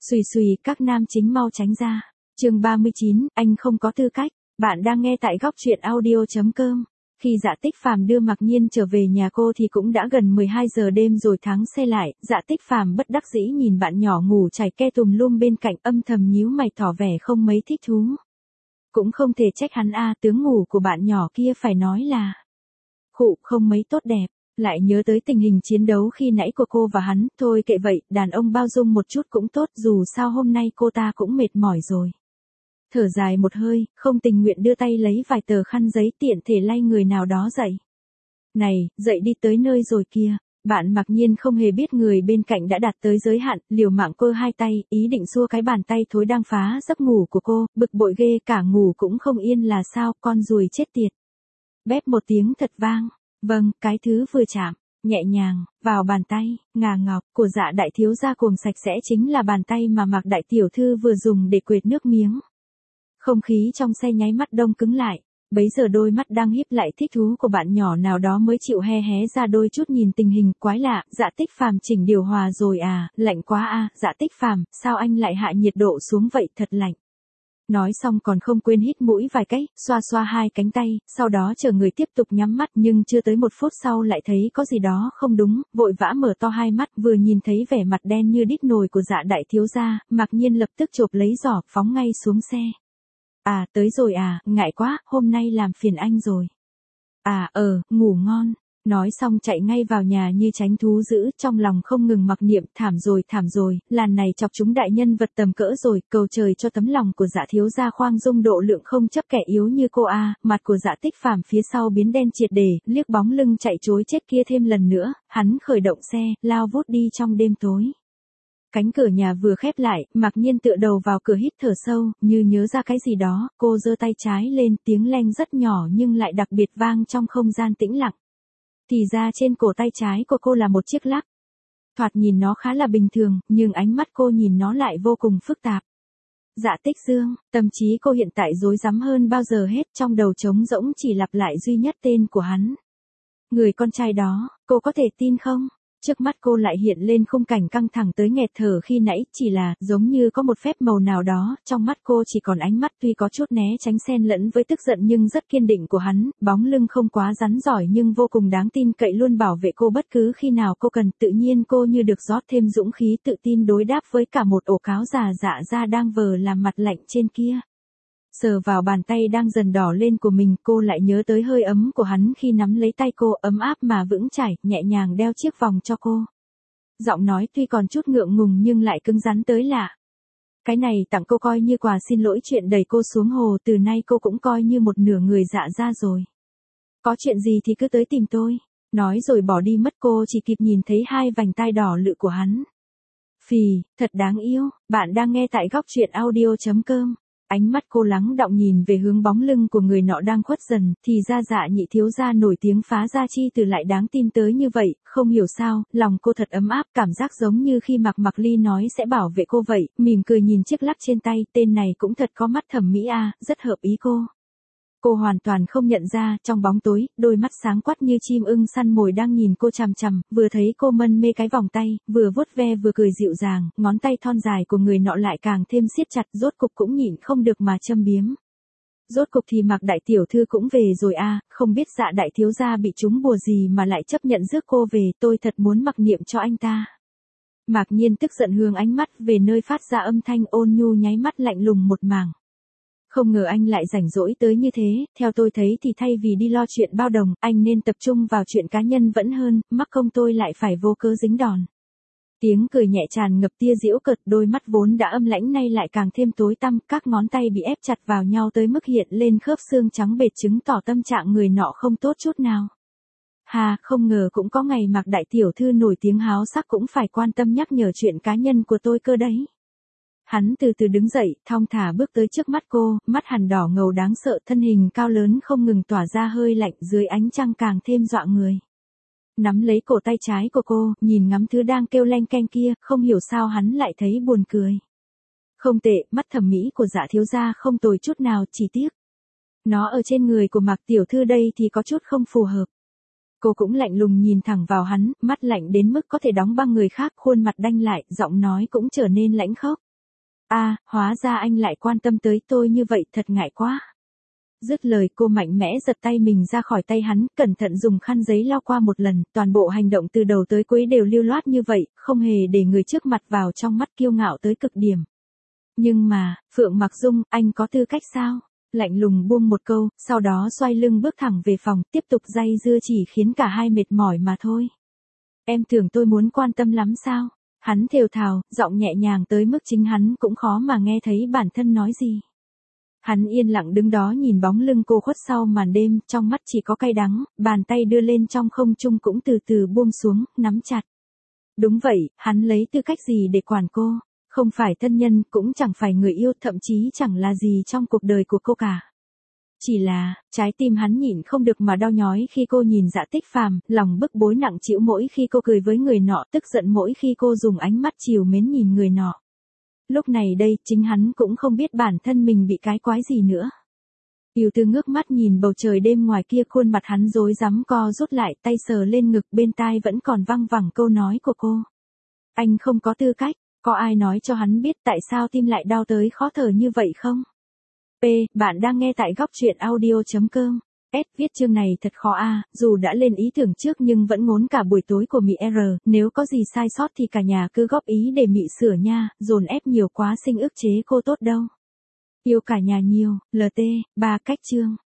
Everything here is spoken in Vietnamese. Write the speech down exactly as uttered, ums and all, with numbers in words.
Xùy xùy, các nam chính mau tránh ra. Chương ba mươi chín, anh không có tư cách. Bạn đang nghe tại góc truyện audio chấm com. Khi Dạ Tích Phàm đưa Mạc Nhiên trở về nhà cô thì cũng đã gần mười hai giờ đêm rồi. Thắng xe lại, Dạ Tích Phàm bất đắc dĩ nhìn bạn nhỏ ngủ chảy ke tùm lum bên cạnh, âm thầm nhíu mày tỏ vẻ không mấy thích thú. Cũng không thể trách hắn a, tướng ngủ của bạn nhỏ kia phải nói là khụ không mấy tốt đẹp. Lại nhớ tới tình hình chiến đấu khi nãy của cô và hắn, thôi kệ vậy, đàn ông bao dung một chút cũng tốt, dù sao hôm nay cô ta cũng mệt mỏi rồi. Thở dài một hơi, không tình nguyện đưa tay lấy vài tờ khăn giấy tiện thể lay người nào đó dậy. Này, dậy đi tới nơi rồi kìa. Bạn Mạc Nhiên không hề biết người bên cạnh đã đạt tới giới hạn, liều mạng cơ hai tay, ý định xua cái bàn tay thối đang phá giấc ngủ của cô, bực bội ghê, cả ngủ cũng không yên là sao, con ruồi chết tiệt. Bép một tiếng thật vang. Vâng, cái thứ vừa chạm, nhẹ nhàng, vào bàn tay, ngà ngọc, của Dạ đại thiếu gia cuồng sạch sẽ chính là bàn tay mà Mạc đại tiểu thư vừa dùng để quệt nước miếng. Không khí trong xe nháy mắt đông cứng lại, bấy giờ đôi mắt đang híp lại thích thú của bạn nhỏ nào đó mới chịu hé hé ra đôi chút nhìn tình hình quái lạ. Dạ Tích Phàm chỉnh điều hòa rồi à, lạnh quá a, Dạ Tích Phàm, sao anh lại hạ nhiệt độ xuống vậy, thật lạnh. Nói xong còn không quên hít mũi vài cái, xoa xoa hai cánh tay, sau đó chờ người tiếp tục nhắm mắt, nhưng chưa tới một phút sau lại thấy có gì đó không đúng, vội vã mở to hai mắt, vừa nhìn thấy vẻ mặt đen như đít nồi của Dạ đại thiếu gia, Mạc Nhiên lập tức chộp lấy giỏ, phóng ngay xuống xe. À, tới rồi à, ngại quá, hôm nay làm phiền anh rồi. À, ờ, ngủ ngon. Nói xong chạy ngay vào nhà như tránh thú dữ, trong lòng không ngừng mặc niệm, thảm rồi, thảm rồi, làn này chọc chúng đại nhân vật tầm cỡ rồi, cầu trời cho tấm lòng của Dạ thiếu gia khoang dung độ lượng không chấp kẻ yếu như cô a. Mặt của Dạ Tích Phàm phía sau biến đen triệt để, liếc bóng lưng chạy trối chết kia thêm lần nữa, hắn khởi động xe, lao vút đi trong đêm tối. Cánh cửa nhà vừa khép lại, Mạc Nhiên tựa đầu vào cửa hít thở sâu, như nhớ ra cái gì đó, cô giơ tay trái lên, tiếng leng rất nhỏ nhưng lại đặc biệt vang trong không gian tĩnh lặng. Thì ra trên cổ tay trái của cô là một chiếc lắc. Thoạt nhìn nó khá là bình thường, nhưng ánh mắt cô nhìn nó lại vô cùng phức tạp. Dạ Tích Dương, tâm trí cô hiện tại rối rắm hơn bao giờ hết, trong đầu trống rỗng chỉ lặp lại duy nhất tên của hắn. Người con trai đó, cô có thể tin không? Trước mắt cô lại hiện lên khung cảnh căng thẳng tới nghẹt thở khi nãy, chỉ là, giống như có một phép màu nào đó, trong mắt cô chỉ còn ánh mắt tuy có chút né tránh xen lẫn với tức giận nhưng rất kiên định của hắn, bóng lưng không quá rắn giỏi nhưng vô cùng đáng tin cậy, luôn bảo vệ cô bất cứ khi nào cô cần, tự nhiên cô như được rót thêm dũng khí tự tin đối đáp với cả một ổ cáo già Dạ ra đang vờ làm mặt lạnh trên kia. Sờ vào bàn tay đang dần đỏ lên của mình, cô lại nhớ tới hơi ấm của hắn khi nắm lấy tay cô, ấm áp mà vững chãi, nhẹ nhàng đeo chiếc vòng cho cô. Giọng nói tuy còn chút ngượng ngùng nhưng lại cứng rắn tới lạ. Cái này tặng cô coi như quà xin lỗi chuyện đẩy cô xuống hồ, từ nay cô cũng coi như một nửa người Dạ ra rồi. Có chuyện gì thì cứ tới tìm tôi. Nói rồi bỏ đi mất, cô chỉ kịp nhìn thấy hai vành tai đỏ lự của hắn. Phì, thật đáng yêu. Bạn đang nghe tại góc truyện audio chấm com. Ánh mắt cô lắng đọng nhìn về hướng bóng lưng của người nọ đang khuất dần, thì ra Dạ nhị thiếu gia nổi tiếng phá gia chi từ lại đáng tin tới như vậy, không hiểu sao, lòng cô thật ấm áp, cảm giác giống như khi Mạc Mạc Ly nói sẽ bảo vệ cô vậy, mỉm cười nhìn chiếc lắc trên tay, tên này cũng thật có mắt thẩm mỹ a, rất hợp ý cô. Cô hoàn toàn không nhận ra, trong bóng tối, đôi mắt sáng quắc như chim ưng săn mồi đang nhìn cô chằm chằm, vừa thấy cô mân mê cái vòng tay, vừa vuốt ve vừa cười dịu dàng, ngón tay thon dài của người nọ lại càng thêm siết chặt, rốt cục cũng nhịn không được mà châm biếm. Rốt cục thì Mạc đại tiểu thư cũng về rồi a, không biết Dạ đại thiếu gia bị trúng bùa gì mà lại chấp nhận rước cô về, tôi thật muốn mặc niệm cho anh ta. Mạc Nhiên tức giận hướng ánh mắt về nơi phát ra âm thanh ôn nhu, nháy mắt lạnh lùng một mảng. Không ngờ anh lại rảnh rỗi tới như thế, theo tôi thấy thì thay vì đi lo chuyện bao đồng, anh nên tập trung vào chuyện cá nhân vẫn hơn, mắc công tôi lại phải vô cớ dính đòn. Tiếng cười nhẹ tràn ngập tia giễu cợt, đôi mắt vốn đã âm lãnh nay lại càng thêm tối tăm, các ngón tay bị ép chặt vào nhau tới mức hiện lên khớp xương trắng bệt, chứng tỏ tâm trạng người nọ không tốt chút nào. Hà, không ngờ cũng có ngày Mạc đại tiểu thư nổi tiếng háo sắc cũng phải quan tâm nhắc nhở chuyện cá nhân của tôi cơ đấy. Hắn từ từ đứng dậy, thong thả bước tới trước mắt cô, mắt hằn đỏ ngầu đáng sợ, thân hình cao lớn không ngừng tỏa ra hơi lạnh, dưới ánh trăng càng thêm dọa người. Nắm lấy cổ tay trái của cô, nhìn ngắm thứ đang kêu leng keng kia, không hiểu sao hắn lại thấy buồn cười. Không tệ, mắt thẩm mỹ của Dạ thiếu gia không tồi chút nào, chỉ tiếc. Nó ở trên người của Mạc tiểu thư đây thì có chút không phù hợp. Cô cũng lạnh lùng nhìn thẳng vào hắn, mắt lạnh đến mức có thể đóng băng người khác, khuôn mặt đanh lại, giọng nói cũng trở nên lãnh khốc. À, hóa ra anh lại quan tâm tới tôi như vậy, thật ngại quá. Dứt lời cô mạnh mẽ giật tay mình ra khỏi tay hắn, cẩn thận dùng khăn giấy lau qua một lần, toàn bộ hành động từ đầu tới cuối đều lưu loát như vậy, không hề để người trước mặt vào trong mắt, kiêu ngạo tới cực điểm. Nhưng mà, Phượng Mặc Dung, anh có tư cách sao? Lạnh lùng buông một câu, sau đó xoay lưng bước thẳng về phòng, tiếp tục day dưa chỉ khiến cả hai mệt mỏi mà thôi. Em tưởng tôi muốn quan tâm lắm sao? Hắn thều thào, giọng nhẹ nhàng tới mức chính hắn cũng khó mà nghe thấy bản thân nói gì. Hắn yên lặng đứng đó nhìn bóng lưng cô khuất sau màn đêm, trong mắt chỉ có cay đắng, bàn tay đưa lên trong không trung cũng từ từ buông xuống, nắm chặt. Đúng vậy, hắn lấy tư cách gì để quản cô? Không phải thân nhân, cũng chẳng phải người yêu, thậm chí chẳng là gì trong cuộc đời của cô cả. Chỉ là, trái tim hắn nhịn không được mà đau nhói khi cô nhìn Dạ Tích Phàm, lòng bức bối nặng trĩu mỗi khi cô cười với người nọ, tức giận mỗi khi cô dùng ánh mắt trìu mến nhìn người nọ. Lúc này đây, chính hắn cũng không biết bản thân mình bị cái quái gì nữa. Yêu Tư ngước mắt nhìn bầu trời đêm ngoài kia, khuôn mặt hắn rối rắm co rút lại, tay sờ lên ngực, bên tai vẫn còn văng vẳng câu nói của cô. Anh không có tư cách, có ai nói cho hắn biết tại sao tim lại đau tới khó thở như vậy không? P, bạn đang nghe tại góc truyện audio.com. S, viết chương này thật khó a, à, dù đã lên ý tưởng trước nhưng vẫn ngốn cả buổi tối của Mị R, nếu có gì sai sót thì cả nhà cứ góp ý để Mị sửa nha, dồn ép nhiều quá sinh ức chế cô tốt đâu. Yêu cả nhà nhiều, L T, ba cách chương.